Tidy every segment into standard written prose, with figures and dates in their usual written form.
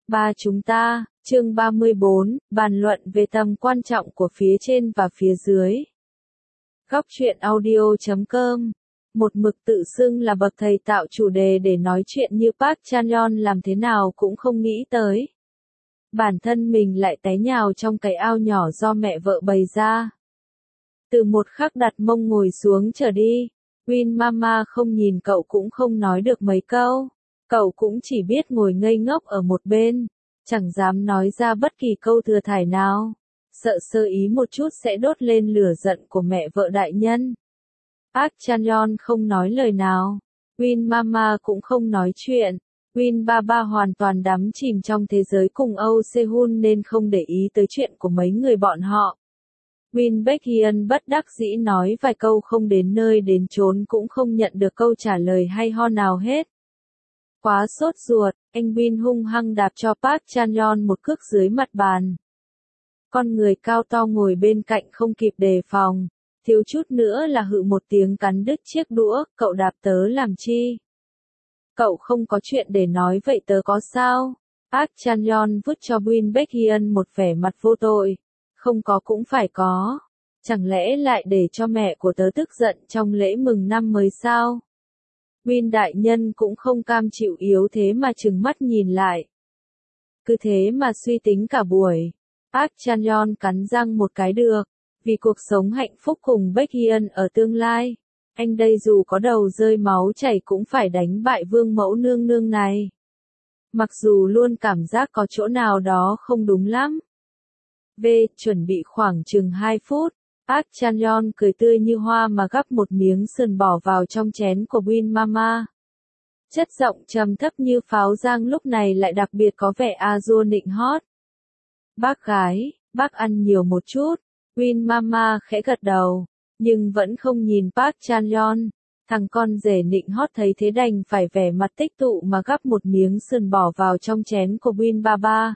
Ba chúng ta, chương 34, bàn luận về tầm quan trọng của phía trên và phía dưới. Góc truyện audio.com. Một mực tự xưng là bậc thầy tạo chủ đề để nói chuyện như Park Chan-yeon làm thế nào cũng không nghĩ tới. Bản thân mình lại té nhào trong cái ao nhỏ do mẹ vợ bày ra. Từ một khắc đặt mông ngồi xuống trở đi, Win Mama không nhìn cậu cũng không nói được mấy câu. Cậu cũng chỉ biết ngồi ngây ngốc ở một bên, chẳng dám nói ra bất kỳ câu thừa thải nào, sợ sơ ý một chút sẽ đốt lên lửa giận của mẹ vợ đại nhân. Park Chan-yeon không nói lời nào, Win Mama cũng không nói chuyện, Win Baba hoàn toàn đắm chìm trong thế giới cùng Âu Sehun nên không để ý tới chuyện của mấy người bọn họ. Win Baekhyun bất đắc dĩ nói vài câu không đến nơi đến chốn cũng không nhận được câu trả lời hay ho nào hết. Quá sốt ruột, anh Win hung hăng đạp cho Park Chan-yeon một cước dưới mặt bàn. Con người cao to ngồi bên cạnh không kịp đề phòng, thiếu chút nữa là hự một tiếng cắn đứt chiếc đũa, cậu đạp tớ làm chi? Cậu không có chuyện để nói vậy tớ có sao? Park Chan-yeon vứt cho Win Baekhyun một vẻ mặt vô tội. Không có cũng phải có. Chẳng lẽ lại để cho mẹ của tớ tức giận trong lễ mừng năm mới sao? Win đại nhân cũng không cam chịu yếu thế mà trừng mắt nhìn lại. Cứ thế mà suy tính cả buổi. Park Chan-yeon cắn răng một cái được. Vì cuộc sống hạnh phúc cùng Baekhyun ở tương lai. Anh đây dù có đầu rơi máu chảy cũng phải đánh bại vương mẫu nương nương này. Mặc dù luôn cảm giác có chỗ nào đó không đúng lắm. Chuẩn bị khoảng chừng 2 phút. Park Chan-yeon cười tươi như hoa mà gắp một miếng sườn bò vào trong chén của Win Mama. Chất giọng trầm thấp như pháo giang lúc này lại đặc biệt có vẻ a-dua nịnh hót. Bác gái, bác ăn nhiều một chút. Win Mama khẽ gật đầu, nhưng vẫn không nhìn Park Chan-yeon. Thằng con rể nịnh hót thấy thế đành phải vẻ mặt tích tụ mà gắp một miếng sườn bò vào trong chén của Win Baba.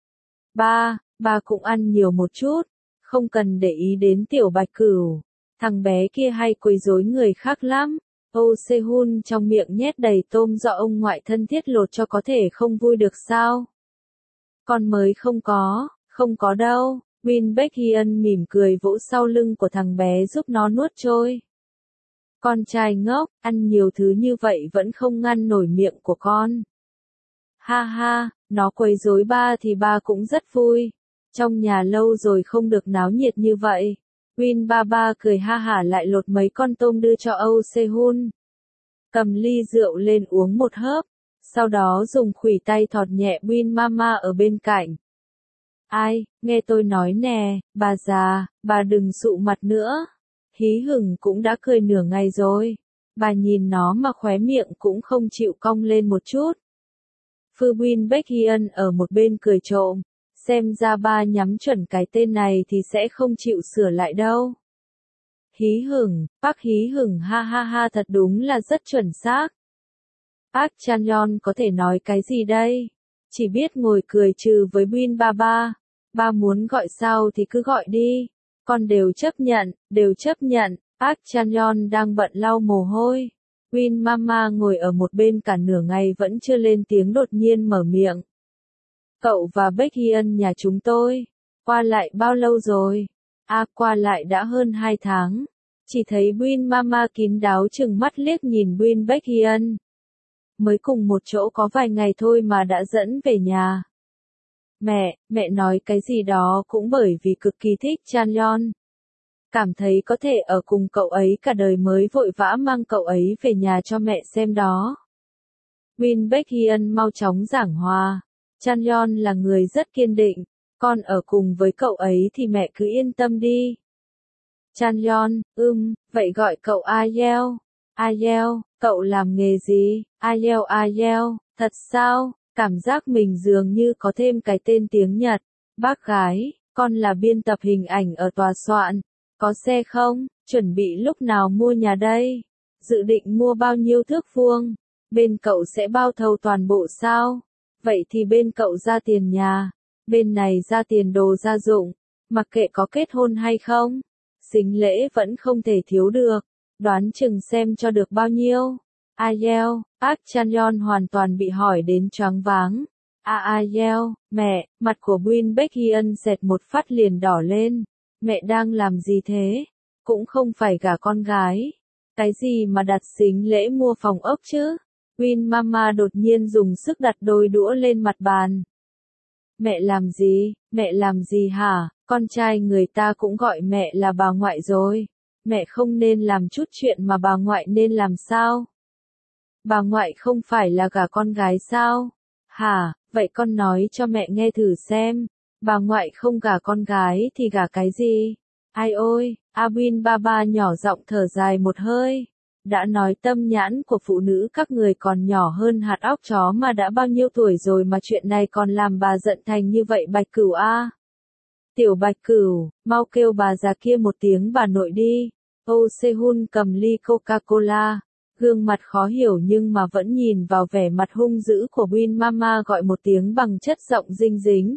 Ba cũng ăn nhiều một chút. Không cần để ý đến tiểu bạch cửu. Thằng bé kia hay quấy rối người khác lắm. Oh Sehun trong miệng nhét đầy tôm do ông ngoại thân thiết lột cho có thể không vui được sao? Con mới không có đâu. Win Baekhyun mỉm cười vỗ sau lưng của thằng bé giúp nó nuốt trôi. Con trai ngốc, ăn nhiều thứ như vậy vẫn không ngăn nổi miệng của con. Ha ha, nó quấy rối ba thì ba cũng rất vui. Trong nhà lâu rồi không được náo nhiệt như vậy. Win Baba cười ha hả lại lột mấy con tôm đưa cho Âu Sehun. Cầm ly rượu lên uống một hớp. Sau đó dùng khuỷu tay thọt nhẹ Win Mama ở bên cạnh. Ai, nghe tôi nói nè, bà già, bà đừng sụ mặt nữa. Hí hửng cũng đã cười nửa ngày rồi. Bà nhìn nó mà khóe miệng cũng không chịu cong lên một chút. Phu Win Baekhyun ở một bên cười trộm. Xem ra ba nhắm chuẩn cái tên này thì sẽ không chịu sửa lại đâu. Hí hửng, Park hí hửng ha ha ha thật đúng là rất chuẩn xác. Park Chan-yeon có thể nói cái gì đây? Chỉ biết ngồi cười trừ với Win Baba. Ba muốn gọi sao thì cứ gọi đi. Con đều chấp nhận. Park Chan-yeon đang bận lau mồ hôi. Win Mama ngồi ở một bên cả nửa ngày vẫn chưa lên tiếng đột nhiên mở miệng. Cậu và Baekhyun nhà chúng tôi, qua lại bao lâu rồi? Qua lại đã hơn 2 tháng. Chỉ thấy Win Mama kín đáo chừng mắt liếc nhìn Win Baekhyun. Mới cùng một chỗ có vài ngày thôi mà đã dẫn về nhà. Mẹ nói cái gì đó cũng bởi vì cực kỳ thích Chan-yeon. Cảm thấy có thể ở cùng cậu ấy cả đời mới vội vã mang cậu ấy về nhà cho mẹ xem đó. Win Baekhyun mau chóng giảng hòa. Chan-yeon là người rất kiên định, con ở cùng với cậu ấy thì mẹ cứ yên tâm đi. Chan-yeon, vậy gọi cậu Ayeo. Ayeo, cậu làm nghề gì? Ayeo, thật sao? Cảm giác mình dường như có thêm cái tên tiếng Nhật. Bác gái, con là biên tập hình ảnh ở tòa soạn. Có xe không? Chuẩn bị lúc nào mua nhà đây? Dự định mua bao nhiêu thước vuông? Bên cậu sẽ bao thầu toàn bộ sao? Vậy thì bên cậu ra tiền nhà, bên này ra tiền đồ gia dụng, mặc kệ có kết hôn hay không, sính lễ vẫn không thể thiếu được, đoán chừng xem cho được bao nhiêu. Park Chan-yeon hoàn toàn bị hỏi đến choáng váng. Yeo, mẹ, mặt của Win Baekhyun xẹt một phát liền đỏ lên. Mẹ đang làm gì thế? Cũng không phải gả con gái. Cái gì mà đặt sính lễ mua phòng ốc chứ? Win Mama đột nhiên dùng sức đặt đôi đũa lên mặt bàn. Mẹ làm gì? Mẹ làm gì hả? Con trai người ta cũng gọi mẹ là bà ngoại rồi. Mẹ không nên làm chút chuyện mà bà ngoại nên làm sao? Bà ngoại không phải là gả con gái sao? Hả, vậy con nói cho mẹ nghe thử xem. Bà ngoại không gả con gái thì gả cái gì? Ai ôi, Win Baba nhỏ giọng thở dài một hơi. Đã nói tâm nhãn của phụ nữ các người còn nhỏ hơn hạt óc chó mà đã bao nhiêu tuổi rồi mà chuyện này còn làm bà giận thành như vậy Bạch Cửu a. Tiểu Bạch Cửu, mau kêu bà già kia một tiếng bà nội đi. Oh Sehun cầm ly Coca-Cola, gương mặt khó hiểu nhưng mà vẫn nhìn vào vẻ mặt hung dữ của Win Mama gọi một tiếng bằng chất giọng dinh dính.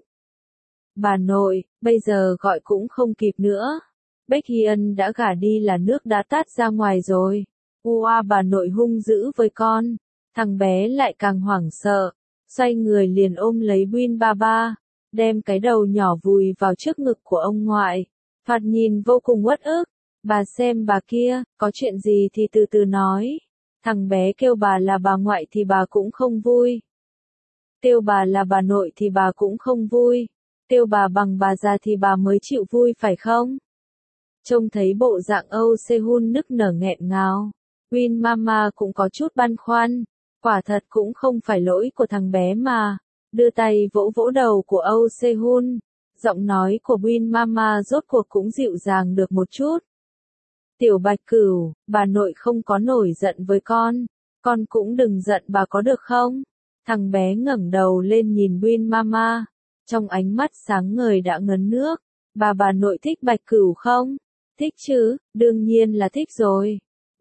Bà nội, bây giờ gọi cũng không kịp nữa. Baekhyun đã gả đi là nước đã tát ra ngoài rồi. Bà nội hung dữ với con. Thằng bé lại càng hoảng sợ. Xoay người liền ôm lấy Win Baba. Đem cái đầu nhỏ vùi vào trước ngực của ông ngoại. Thoạt nhìn vô cùng uất ức. Bà xem bà kia, có chuyện gì thì từ từ nói. Thằng bé kêu bà là bà ngoại thì bà cũng không vui. Kêu bà là bà nội thì bà cũng không vui. Kêu bà bằng bà già thì bà mới chịu vui phải không? Trông thấy bộ dạng Âu Sehun nức nở nghẹn ngào. Win Mama cũng có chút băn khoăn. Quả thật cũng không phải lỗi của thằng bé mà. Đưa tay vỗ vỗ đầu của Âu Sehun. Giọng nói của Win Mama rốt cuộc cũng dịu dàng được một chút. Tiểu Bạch Cửu, bà nội không có nổi giận với con cũng đừng giận bà có được không? Thằng bé ngẩng đầu lên nhìn Win Mama, trong ánh mắt sáng ngời đã ngấn nước. Bà nội thích Bạch Cửu không? Thích chứ, đương nhiên là thích rồi.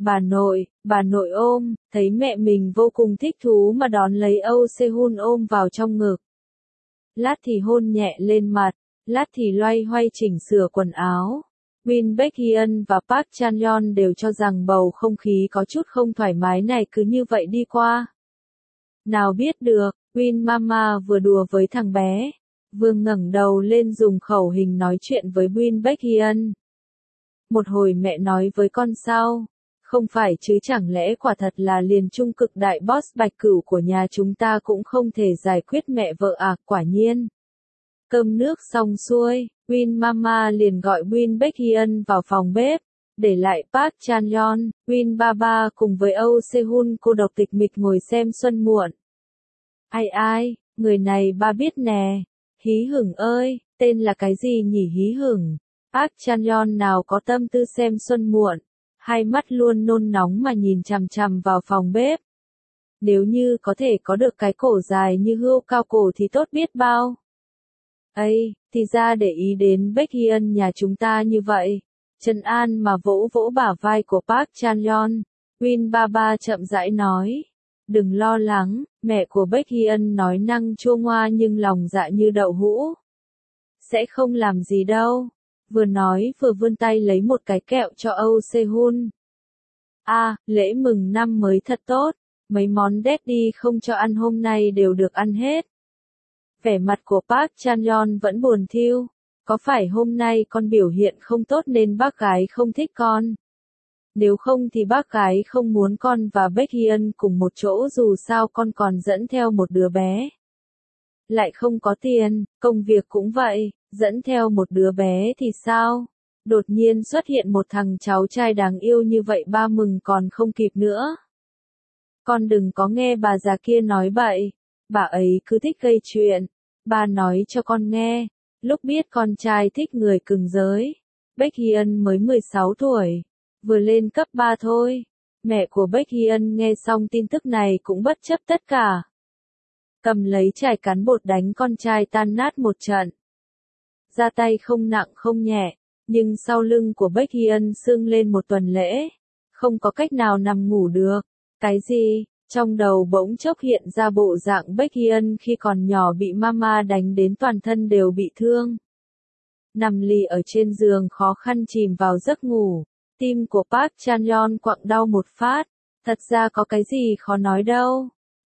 Bà nội ôm, thấy mẹ mình vô cùng thích thú mà đón lấy Âu Sehun ôm vào trong ngực. Lát thì hôn nhẹ lên mặt, lát thì loay hoay chỉnh sửa quần áo. Win Baekhyun và Park Chan-yeon đều cho rằng bầu không khí có chút không thoải mái này cứ như vậy đi qua. Nào biết được, Win Mama vừa đùa với thằng bé, vừa ngẩng đầu lên dùng khẩu hình nói chuyện với Win Baekhyun. Một hồi mẹ nói với con sao? Không phải chứ chẳng lẽ quả thật là liền trung cực đại boss Bạch Cửu của nhà chúng ta cũng không thể giải quyết mẹ vợ à, quả nhiên. Cơm nước xong xuôi, Win Mama liền gọi Win Baekhyun vào phòng bếp, để lại Park Chan-yeon, Win Baba cùng với Âu Sehun cô độc tịch mịch ngồi xem xuân muộn. Ai, người này ba biết nè. Hí Hửng ơi, tên là cái gì nhỉ Hí Hửng? Park Chan-yeon nào có tâm tư xem xuân muộn, hai mắt luôn nôn nóng mà nhìn chằm chằm vào phòng bếp. Nếu như có thể có được cái cổ dài như hươu cao cổ thì tốt biết bao. Thì ra để ý đến Baekhyun nhà chúng ta như vậy. Trần An mà vỗ vỗ bả vai của Park Chan-yeon, Win Baba chậm rãi nói. Đừng lo lắng, mẹ của Baekhyun nói năng chua ngoa nhưng lòng dạ như đậu hũ. Sẽ không làm gì đâu. Vừa nói vừa vươn tay lấy một cái kẹo cho Âu Sehun. Lễ mừng năm mới thật tốt. Mấy món daddy không cho ăn hôm nay đều được ăn hết. Vẻ mặt của Park Chan-yeon vẫn buồn thiu. Có phải hôm nay con biểu hiện không tốt nên bác gái không thích con? Nếu không thì bác gái không muốn con và Baekhyun cùng một chỗ dù sao con còn dẫn theo một đứa bé. Lại không có tiền, công việc cũng vậy, dẫn theo một đứa bé thì sao? Đột nhiên xuất hiện một thằng cháu trai đáng yêu như vậy ba mừng còn không kịp nữa. Con đừng có nghe bà già kia nói bậy, bà ấy cứ thích gây chuyện. Bà nói cho con nghe, lúc biết con trai thích người cứng giới. Baekhyun mới 16 tuổi, vừa lên cấp 3 thôi. Mẹ của Baekhyun nghe xong tin tức này cũng bất chấp tất cả. Cầm lấy chải cán bột đánh con trai tan nát một trận. Ra tay không nặng không nhẹ, nhưng sau lưng của Baekhyun sưng lên một tuần lễ. Không có cách nào nằm ngủ được. Cái gì? Trong đầu bỗng chốc hiện ra bộ dạng Baekhyun khi còn nhỏ bị mama đánh đến toàn thân đều bị thương. Nằm lì ở trên giường khó khăn chìm vào giấc ngủ. Tim của Park Chan-yeon quặn đau một phát. Thật ra có cái gì khó nói đâu.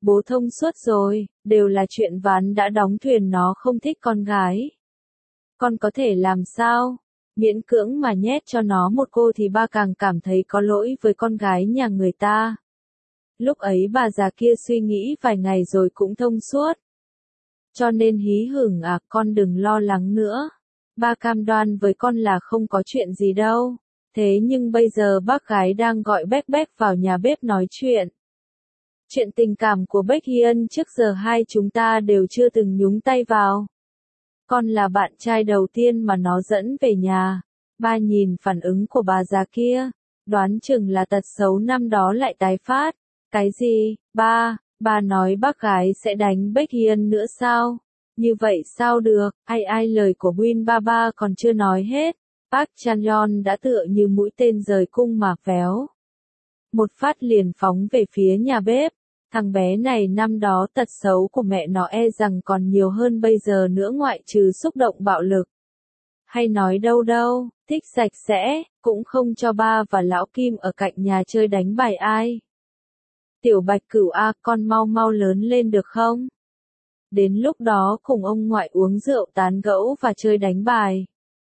Bố thông suốt rồi, đều là chuyện ván đã đóng thuyền, nó không thích con gái. Con có thể làm sao? Miễn cưỡng mà nhét cho nó một cô thì ba càng cảm thấy có lỗi với con gái nhà người ta. Lúc ấy bà già kia suy nghĩ vài ngày rồi cũng thông suốt. Cho nên hí hửng à, con đừng lo lắng nữa. Ba cam đoan với con là không có chuyện gì đâu. Thế nhưng bây giờ bác gái đang gọi Béc Béc vào nhà bếp nói chuyện. Chuyện tình cảm của Baek Hyun trước giờ hai chúng ta đều chưa từng nhúng tay vào. Con là bạn trai đầu tiên mà nó dẫn về nhà. Ba nhìn phản ứng của bà già kia, đoán chừng là tật xấu năm đó lại tái phát. Cái gì? Ba nói bác gái sẽ đánh Baek Hyun nữa sao? Như vậy sao được? Ai lời của Win Baba còn chưa nói hết. Park Chan-yeon đã tựa như mũi tên rời cung mà véo. Một phát liền phóng về phía nhà bếp. Thằng bé này năm đó tật xấu của mẹ nó e rằng còn nhiều hơn bây giờ nữa, ngoại trừ xúc động bạo lực. Hay nói đâu, thích sạch sẽ, cũng không cho ba và lão Kim ở cạnh nhà chơi đánh bài ai. Tiểu Bạch Cửu a, con mau lớn lên được không? Đến lúc đó cùng ông ngoại uống rượu tán gẫu và chơi đánh bài.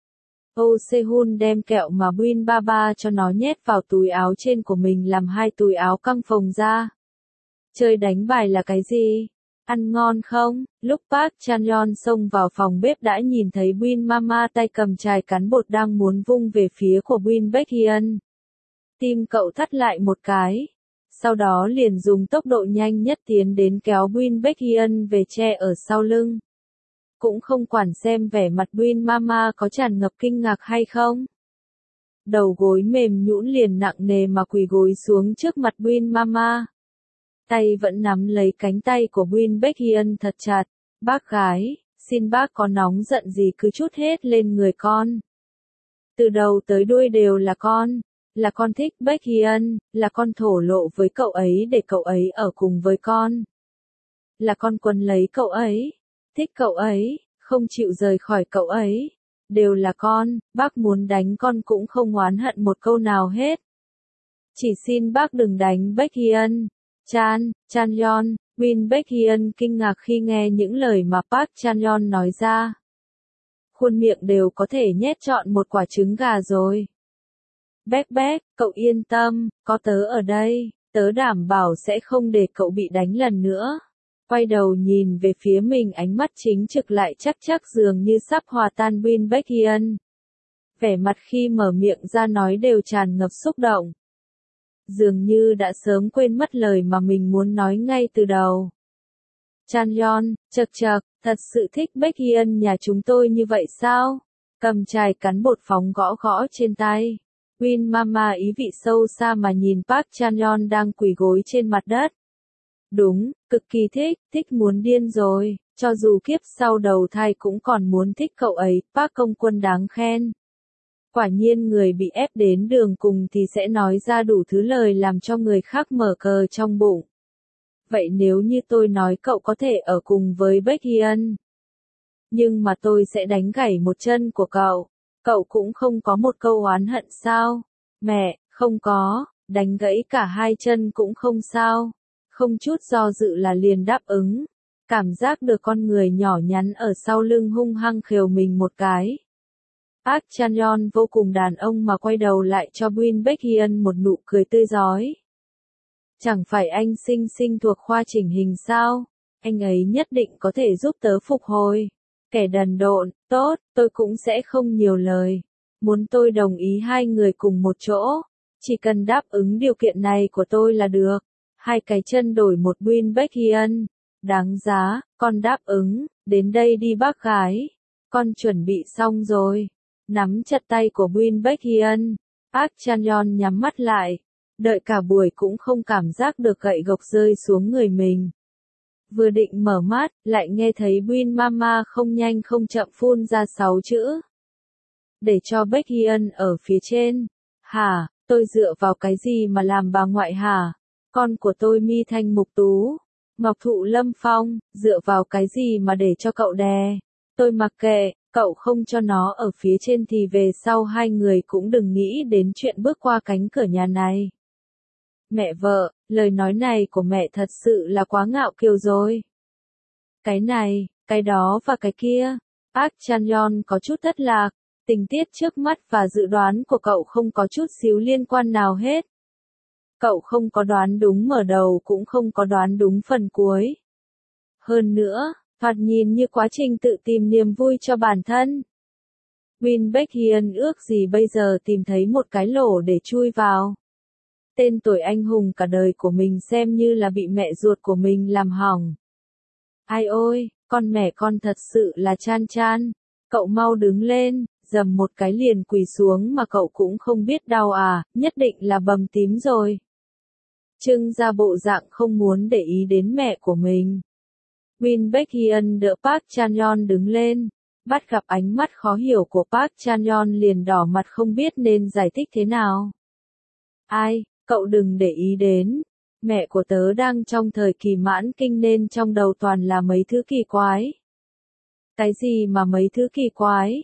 Oh Sehun đem kẹo mà Win Baba cho nó nhét vào túi áo trên của mình, làm hai túi áo căng phồng ra. Chơi đánh bài là cái gì? Ăn ngon không? Lúc Park Chan-yeon xông vào phòng bếp đã nhìn thấy Win Mama tay cầm chài cán bột đang muốn vung về phía của Win Baek Hyun. Tim cậu thắt lại một cái. Sau đó liền dùng tốc độ nhanh nhất tiến đến kéo Win Baek Hyun về che ở sau lưng. Cũng không quản xem vẻ mặt Win Mama có tràn ngập kinh ngạc hay không. Đầu gối mềm nhũn liền nặng nề mà quỳ gối xuống trước mặt Win Mama. Tay vẫn nắm lấy cánh tay của Win Baek Hyun thật chặt. Bác gái, xin bác có nóng giận gì cứ trút hết lên người con. Từ đầu tới đuôi đều là con thích Baek Hyun, là con thổ lộ với cậu ấy để cậu ấy ở cùng với con. Là con quấn lấy cậu ấy, thích cậu ấy, không chịu rời khỏi cậu ấy. Đều là con, bác muốn đánh con cũng không oán hận một câu nào hết. Chỉ xin bác đừng đánh Baek Hyun. Chan-yeon, Win Baek Hyun kinh ngạc khi nghe những lời mà Park Chan-yeon nói ra. Khuôn miệng đều có thể nhét trọn một quả trứng gà rồi. Béc, cậu yên tâm, có tớ ở đây, tớ đảm bảo sẽ không để cậu bị đánh lần nữa. Quay đầu nhìn về phía mình, ánh mắt chính trực lại chắc dường như sắp hòa tan Win Baek Hyun. Vẻ mặt khi mở miệng ra nói đều tràn ngập xúc động. Dường như đã sớm quên mất lời mà mình muốn nói ngay từ đầu. Chan-yeon, chậc, thật sự thích Baek Hyun nhà chúng tôi như vậy sao? Cầm chài cán bột phóng gõ trên tay. Win Mama ý vị sâu xa mà nhìn Park Chan-yeon đang quỳ gối trên mặt đất. Đúng, cực kỳ thích muốn điên rồi, cho dù kiếp sau đầu thai cũng còn muốn thích cậu ấy, Park công quân đáng khen. Quả nhiên người bị ép đến đường cùng thì sẽ nói ra đủ thứ lời làm cho người khác mở cờ trong bụng. Vậy nếu như tôi nói cậu có thể ở cùng với Baek Hyun, nhưng mà tôi sẽ đánh gãy một chân của cậu cũng không có một câu oán hận sao? Mẹ, không có, đánh gãy cả hai chân cũng không sao. Không chút do dự là liền đáp ứng. Cảm giác được con người nhỏ nhắn ở sau lưng hung hăng khều mình một cái. Park Chan-yeon vô cùng đàn ông mà quay đầu lại cho Win Baek Hyun một nụ cười tươi rói. Chẳng phải anh sinh thuộc khoa chỉnh hình sao? Anh ấy nhất định có thể giúp tớ phục hồi. Kẻ đần độn, tốt, tôi cũng sẽ không nhiều lời. Muốn tôi đồng ý hai người cùng một chỗ. Chỉ cần đáp ứng điều kiện này của tôi là được. Hai cái chân đổi một Win Baek Hyun. Đáng giá, con đáp ứng, đến đây đi bác gái. Con chuẩn bị xong rồi. Nắm chặt tay của Win Baek Hyun. Park Chan-yeon nhắm mắt lại. Đợi cả buổi cũng không cảm giác được gậy gộc rơi xuống người mình. Vừa định mở mắt, lại nghe thấy Win Mama không nhanh không chậm phun ra 6 chữ. Để cho Baek Hyun ở phía trên. Hả, tôi dựa vào cái gì mà làm bà ngoại hả? Con của tôi Mi Thanh Mục Tú, Ngọc Thụ Lâm Phong, dựa vào cái gì mà để cho cậu đè? Tôi mặc kệ, cậu không cho nó ở phía trên thì về sau hai người cũng đừng nghĩ đến chuyện bước qua cánh cửa nhà này. Mẹ vợ, lời nói này của mẹ thật sự là quá ngạo kiều rồi. Cái này, cái đó và cái kia. Park Chan-yeon có chút thất lạc. Tình tiết trước mắt và dự đoán của cậu không có chút xíu liên quan nào hết. Cậu không có đoán đúng mở đầu cũng không có đoán đúng phần cuối. Hơn nữa, thoạt nhìn như quá trình tự tìm niềm vui cho bản thân. Win Baekhyun ước gì bây giờ tìm thấy một cái lỗ để chui vào. Tên tuổi anh hùng cả đời của mình xem như là bị mẹ ruột của mình làm hỏng. Ai ôi, con mẹ con thật sự là Chan Chan. Cậu mau đứng lên, dầm một cái liền quỳ xuống mà cậu cũng không biết đau à, nhất định là bầm tím rồi. Trưng ra bộ dạng không muốn để ý đến mẹ của mình. Win Baekhyun đỡ Park Chan-yeon đứng lên. Bắt gặp ánh mắt khó hiểu của Park Chan-yeon liền đỏ mặt không biết nên giải thích thế nào. Ai, cậu đừng để ý đến. Mẹ của tớ đang trong thời kỳ mãn kinh nên trong đầu toàn là mấy thứ kỳ quái. Cái gì mà mấy thứ kỳ quái?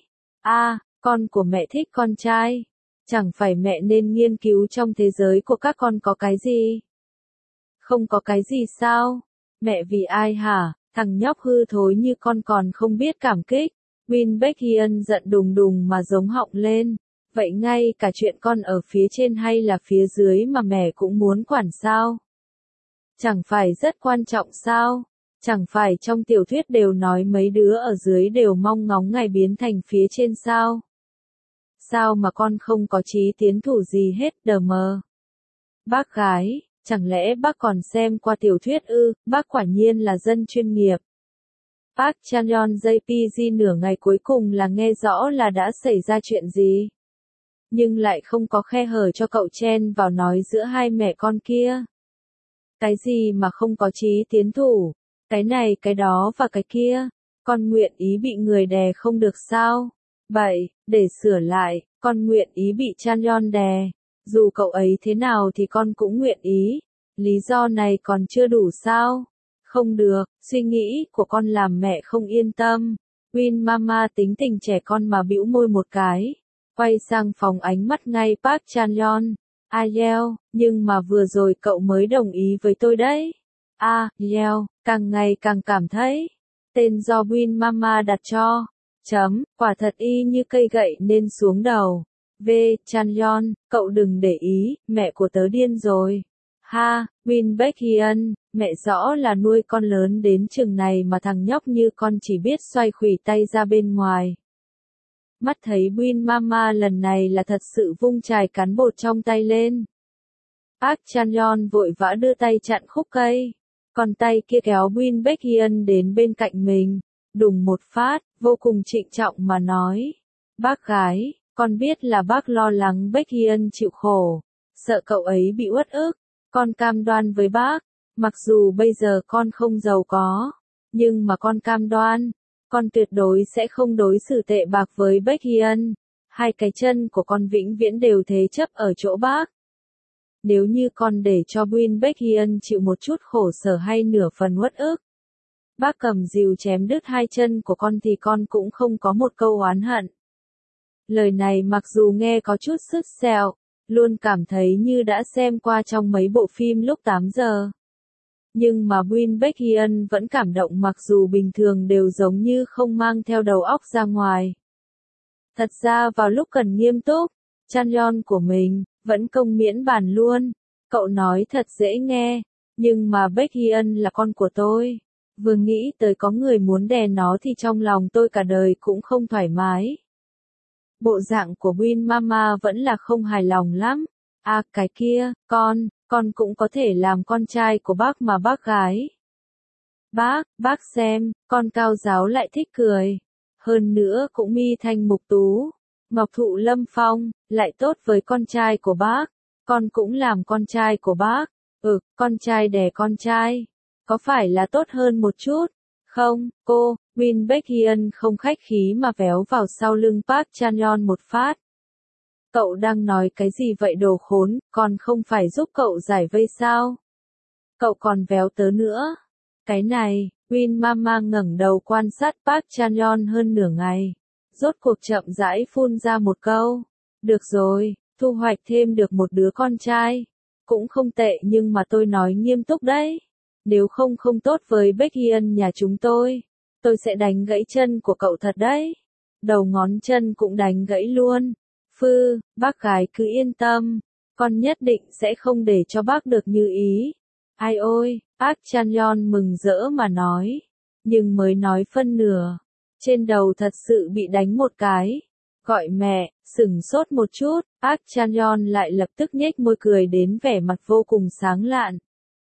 Con của mẹ thích con trai. Chẳng phải mẹ nên nghiên cứu trong thế giới của các con có cái gì? Không có cái gì sao? Mẹ vì ai hả? Thằng nhóc hư thối như con còn không biết cảm kích. Win Baekhyun giận đùng đùng mà giống họng lên. Vậy ngay cả chuyện con ở phía trên hay là phía dưới mà mẹ cũng muốn quản sao? Chẳng phải rất quan trọng sao? Chẳng phải trong tiểu thuyết đều nói mấy đứa ở dưới đều mong ngóng ngày biến thành phía trên sao? Sao mà con không có chí tiến thủ gì hết đờ mờ? Bác gái, chẳng lẽ bác còn xem qua tiểu thuyết ư? Bác quả nhiên là dân chuyên nghiệp. Park Chan-yeon JPG nửa ngày cuối cùng là nghe rõ là đã xảy ra chuyện gì. Nhưng lại không có khe hở cho cậu chen vào nói giữa hai mẹ con kia. Cái gì mà không có chí tiến thủ? Cái này cái đó và cái kia. Con nguyện ý bị người đè không được sao? Vậy, để sửa lại, con nguyện ý bị Chan-yeon đè. Dù cậu ấy thế nào thì con cũng nguyện ý. Lý do này còn chưa đủ sao? Không được, suy nghĩ của con làm mẹ không yên tâm. Win Mama tính tình trẻ con mà bĩu môi một cái. Quay sang phòng ánh mắt ngay Park Chan-yeon. Yeo, nhưng mà vừa rồi cậu mới đồng ý với tôi đấy. Yeo, càng ngày càng cảm thấy. Tên do Win Mama đặt cho. Quả thật y như cây gậy nên xuống đầu. Chan-yeon, cậu đừng để ý, mẹ của tớ điên rồi. Win Baekhyun, mẹ rõ là nuôi con lớn đến chừng này mà thằng nhóc như con chỉ biết xoay khủy tay ra bên ngoài. Mắt thấy Win Mama lần này là thật sự vung chài cán bột trong tay lên. Park Chan-yeon vội vã đưa tay chặn khúc cây. Còn tay kia kéo Win Baekhyun đến bên cạnh mình. Đùng một phát, vô cùng trịnh trọng mà nói. Bác gái, con biết là bác lo lắng Baekhyun chịu khổ. Sợ cậu ấy bị uất ức. Con cam đoan với bác. Mặc dù bây giờ con không giàu có. Nhưng mà con cam đoan. Con tuyệt đối sẽ không đối xử tệ bạc với Baekhyun. Hai cái chân của con vĩnh viễn đều thế chấp ở chỗ bác. Nếu như con để cho Win Baekhyun chịu một chút khổ sở hay nửa phần uất ức. Bác cầm rìu chém đứt hai chân của con thì con cũng không có một câu oán hận. Lời này mặc dù nghe có chút sứt sẹo, luôn cảm thấy như đã xem qua trong mấy bộ phim lúc 8 giờ. Nhưng mà Win Baekhyun vẫn cảm động mặc dù bình thường đều giống như không mang theo đầu óc ra ngoài. Thật ra vào lúc cần nghiêm túc, Chan-yeon của mình, vẫn công miễn bàn luôn. Cậu nói thật dễ nghe, nhưng mà Baekhyun là con của tôi. Vừa nghĩ tới có người muốn đè nó thì trong lòng tôi cả đời cũng không thoải mái. Bộ dạng của Win Mama vẫn là không hài lòng lắm. Cái kia, con cũng có thể làm con trai của bác mà bác gái. Bác xem, con cao giáo lại thích cười. Hơn nữa cũng mi thanh mục tú. Ngọc thụ lâm phong, lại tốt với con trai của bác. Con cũng làm con trai của bác. Con trai đẻ con trai. Có phải là tốt hơn một chút? Không, cô, Win Baekhyun không khách khí mà véo vào sau lưng Park Chan-yeon một phát. Cậu đang nói cái gì vậy đồ khốn, còn không phải giúp cậu giải vây sao? Cậu còn véo tớ nữa. Cái này, Win Mama ngẩng đầu quan sát Park Chan-yeon hơn nửa ngày. Rốt cuộc chậm rãi phun ra một câu. Được rồi, thu hoạch thêm được một đứa con trai. cũng không tệ nhưng mà tôi nói nghiêm túc đấy. Nếu không tốt với Baekhyun nhà chúng tôi sẽ đánh gãy chân của cậu thật đấy. Đầu ngón chân cũng đánh gãy luôn. Bác gái cứ yên tâm, con nhất định sẽ không để cho bác được như ý. Ai ôi, Park Chan-yeon mừng rỡ mà nói. Nhưng mới nói phân nửa, trên đầu thật sự bị đánh một cái. Gọi mẹ, sửng sốt một chút, Park Chan-yeon lại lập tức nhếch môi cười đến vẻ mặt vô cùng sáng lạn.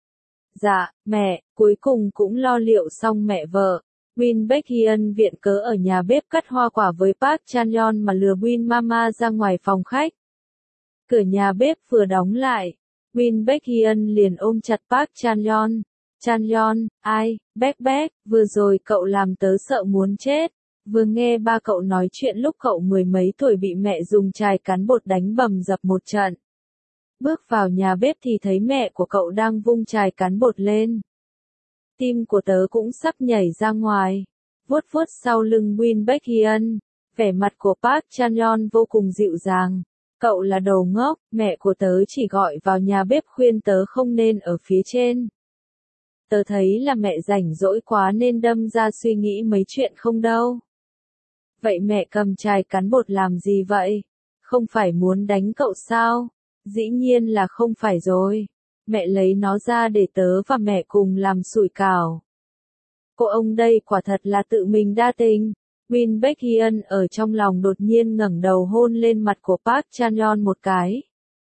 Dạ, mẹ, cuối cùng cũng lo liệu xong mẹ vợ. Win Baekhyun viện cớ ở nhà bếp cắt hoa quả với Park Chan-yeon mà lừa Win Mama ra ngoài phòng khách. Cửa nhà bếp vừa đóng lại, Win Baekhyun liền ôm chặt Park Chan-yeon. Chan-yeon, ai, Baek, vừa rồi cậu làm tớ sợ muốn chết. Vừa nghe ba cậu nói chuyện lúc cậu mười mấy tuổi bị mẹ dùng chài cán bột đánh bầm dập một trận. Bước vào nhà bếp thì thấy mẹ của cậu đang vung chài cán bột lên. Tim của tớ cũng sắp nhảy ra ngoài. Vuốt vuốt sau lưng Win Baekhyun, vẻ mặt của Park Chan-yeon vô cùng dịu dàng. Cậu là đồ ngốc, mẹ của tớ chỉ gọi vào nhà bếp khuyên tớ không nên ở phía trên. Tớ thấy là mẹ rảnh rỗi quá nên đâm ra suy nghĩ mấy chuyện không đâu. Vậy mẹ cầm chài cán bột làm gì vậy? Không phải muốn đánh cậu sao? Dĩ nhiên là không phải rồi. Mẹ lấy nó ra để tớ và mẹ cùng làm sủi cảo. Cô ông đây quả thật là tự mình đa tình. Win Baekhyun ở trong lòng đột nhiên ngẩng đầu hôn lên mặt của Park Chan-yeon một cái.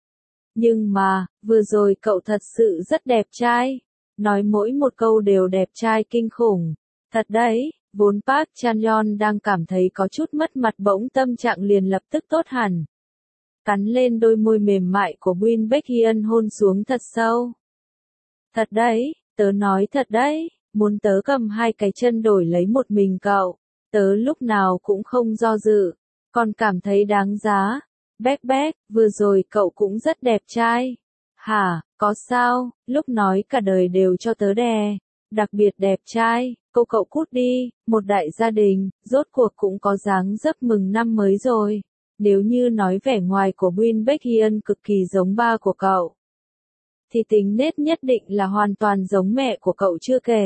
Nhưng mà, vừa rồi cậu thật sự rất đẹp trai. Nói mỗi một câu đều đẹp trai kinh khủng. Thật đấy, vốn Park Chan-yeon đang cảm thấy có chút mất mặt bỗng tâm trạng liền lập tức tốt hẳn. Cắn lên đôi môi mềm mại của Win Baekhyun hôn xuống thật sâu. Thật đấy, tớ nói thật đấy, muốn tớ cầm hai cái chân đổi lấy một mình cậu, tớ lúc nào cũng không do dự, còn cảm thấy đáng giá. Baek, vừa rồi cậu cũng rất đẹp trai. Hả, có sao, lúc nói cả đời đều cho tớ đè, đặc biệt đẹp trai, cậu cút đi, một đại gia đình, rốt cuộc cũng có dáng dấp mừng năm mới rồi. Nếu như nói vẻ ngoài của Win Baekhyun cực kỳ giống ba của cậu, thì tính nết nhất định là hoàn toàn giống mẹ của cậu chưa kể.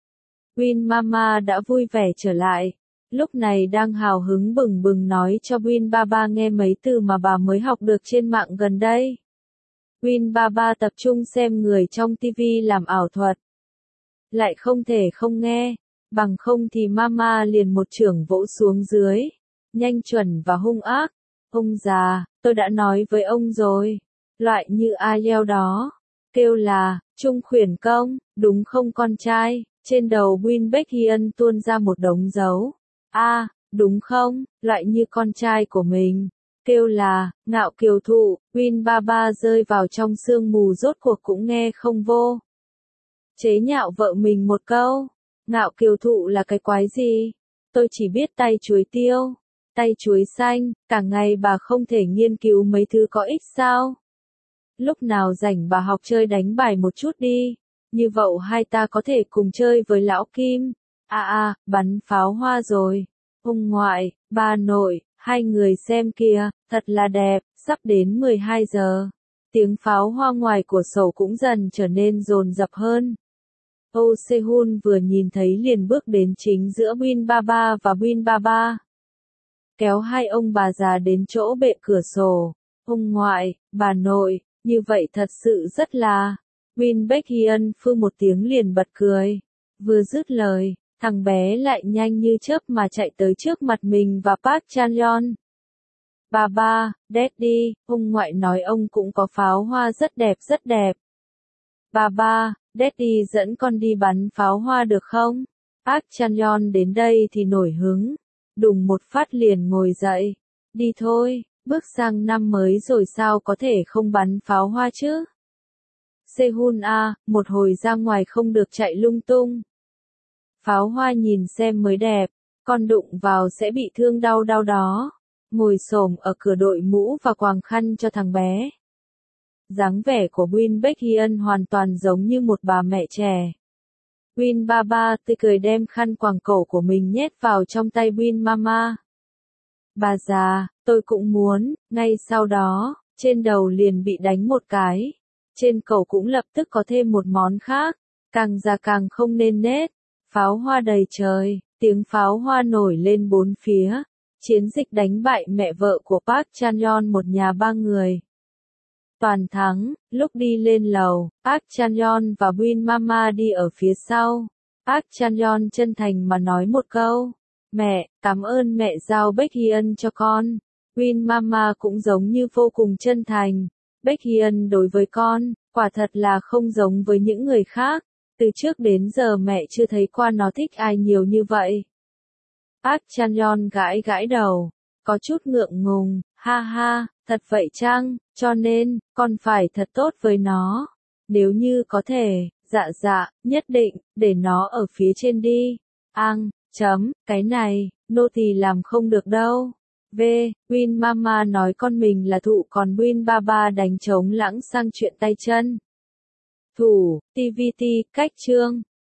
Win Mama đã vui vẻ trở lại, lúc này đang hào hứng bừng bừng nói cho Win Baba nghe mấy từ mà bà mới học được trên mạng gần đây. Win Baba tập trung xem người trong TV làm ảo thuật. Lại không thể không nghe, bằng không thì Mama liền một chưởng vỗ xuống dưới, nhanh chuẩn và hung ác. Ông già, tôi đã nói với ông rồi, loại như IELTS đó, kêu là, trung khuyển công, đúng không con trai, trên đầu Win Baekhyun tuôn ra một đống dấu. Đúng không, loại như con trai của mình, kêu là, ngạo kiều thụ, Win Baba rơi vào trong sương mù rốt cuộc cũng nghe không vô. Chế nhạo vợ mình một câu, ngạo kiều thụ là cái quái gì, tôi chỉ biết tay chuối tiêu. Tay chuối xanh, cả ngày bà không thể nghiên cứu mấy thứ có ích sao? Lúc nào rảnh bà học chơi đánh bài một chút đi, như vậy hai ta có thể cùng chơi với lão Kim. Bắn pháo hoa rồi. Ông ngoại, bà nội, hai người xem kìa, thật là đẹp, sắp đến 12 giờ. Tiếng pháo hoa ngoài của sổ cũng dần trở nên dồn dập hơn. Oh Sehun vừa nhìn thấy liền bước đến chính giữa Win Baba và Win Baba. Kéo hai ông bà già đến chỗ bệ cửa sổ. Ông ngoại, bà nội, như vậy thật sự rất là. Win Baekhyun phư một tiếng liền bật cười. Vừa dứt lời, thằng bé lại nhanh như chớp mà chạy tới trước mặt mình và Park Chan-yeon. Baba, Daddy, ông ngoại nói ông cũng có pháo hoa rất đẹp rất đẹp. Baba, Daddy dẫn con đi bắn pháo hoa được không? Park Chan-yeon đến đây thì nổi hứng. Đùng một phát liền ngồi dậy. Đi thôi, bước sang năm mới rồi sao có thể không bắn pháo hoa chứ? Sehun một hồi ra ngoài không được chạy lung tung. Pháo hoa nhìn xem mới đẹp, con đụng vào sẽ bị thương đau đó. Ngồi xổm ở cửa đội mũ và quàng khăn cho thằng bé. Dáng vẻ của Win Baekhyun hoàn toàn giống như một bà mẹ trẻ. Win Baba tươi cười đem khăn quàng cổ của mình nhét vào trong tay Win Mama. Bà già, tôi cũng muốn, ngay sau đó, trên đầu liền bị đánh một cái. trên cầu cũng lập tức có thêm một món khác, càng già càng không nên nết. Pháo hoa đầy trời, tiếng pháo hoa nổi lên bốn phía. Chiến dịch đánh bại mẹ vợ của Park Chan-yeon, một nhà ba người. Toàn thắng. Lúc đi lên lầu, Park Chan-yeon và Win Mama đi ở phía sau. Park Chan-yeon chân thành mà nói một câu: "Mẹ, cảm ơn mẹ giao Baekhyun cho con." Win Mama cũng giống như vô cùng chân thành. Baekhyun đối với con, quả thật là không giống với những người khác. Từ trước đến giờ mẹ chưa thấy qua nó thích ai nhiều như vậy. Park Chan-yeon gãi gãi đầu, có chút ngượng ngùng, ha ha, thật vậy chăng, cho nên, con phải thật tốt với nó. Nếu như có thể, dạ, nhất định, để nó ở phía trên đi. Cái này, nô tỳ làm không được đâu. Win Mama nói con mình là thụ, còn Win Baba đánh trống lãng sang chuyện tay chân. Thủ, TVT, cách chương.